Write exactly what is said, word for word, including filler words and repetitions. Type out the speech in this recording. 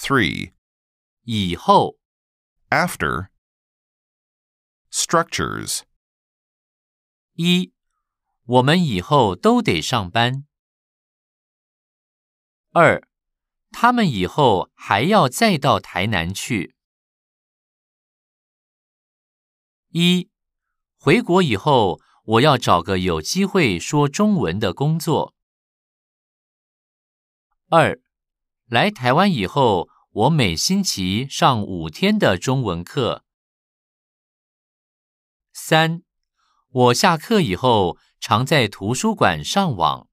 three. 以后 After. Structures. 一，我们以后都得上班。二，他们以后还要再到台南去。一，回国以后，我要找个有机会说中文的工作。二，来台湾以后，我每星期上五天的中文课。三，我下课以后常在图书馆上网。